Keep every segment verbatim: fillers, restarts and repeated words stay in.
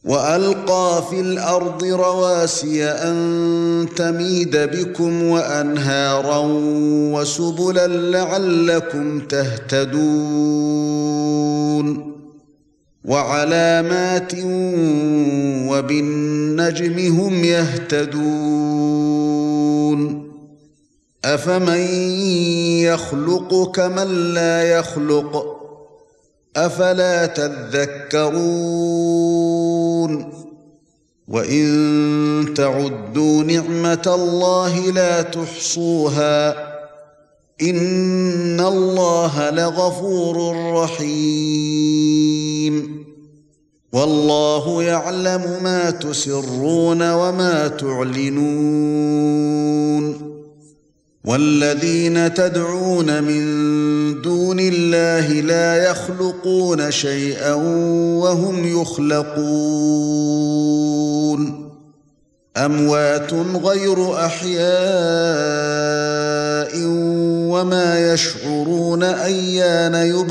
وألقى في الأرض رواسي أن تميد بكم وأنهارا وسبلا لعلكم تهتدون وعلامات وبالنجم هم يهتدون أفمن يخلق كمن لا يخلق أفلا تذكرون وإن تعدوا نعمة الله لا تحصوها إن الله لغفور رحيم والله يعلم ما تسرون وما تعلنون والذين تدعون من دون الله لا يخلقون شيئا وهم يخلقون أموات غير أحياء وما يشعرون أيان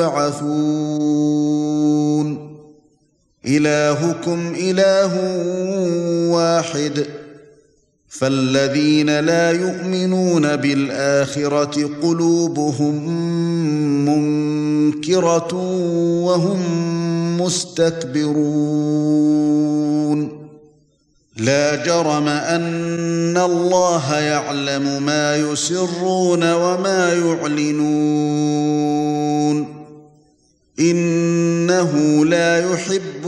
يبعثون إلهكم إله واحد فالذين لا يؤمنون بالآخرة قلوبهم منكرة وهم مستكبرون لا جرم أن الله يعلم ما يسرون وما يعلنون إنه لا يحب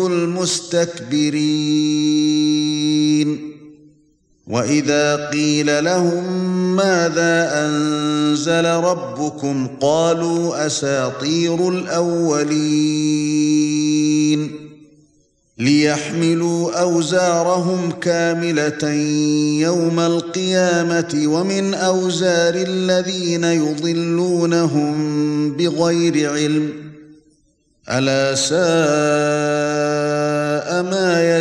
المستكبرين وإذا قيل لهم ماذا أنزل ربكم قالوا أساطير الأولين ليحملوا أوزارهم كاملة يوم القيامة ومن أوزار الذين يضلونهم بغير علم ألا ساء ما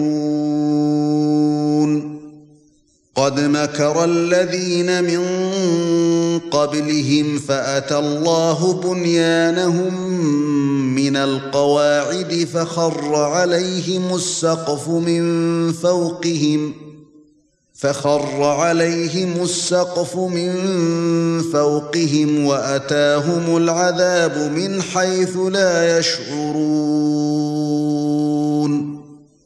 يزرون قد مكر الذين من قبلهم فأتى الله بنيانهم من القواعد فخر عليهم السقف من فوقهم فخر عليهم السقف من فوقهم وأتاهم العذاب من حيث لا يشعرون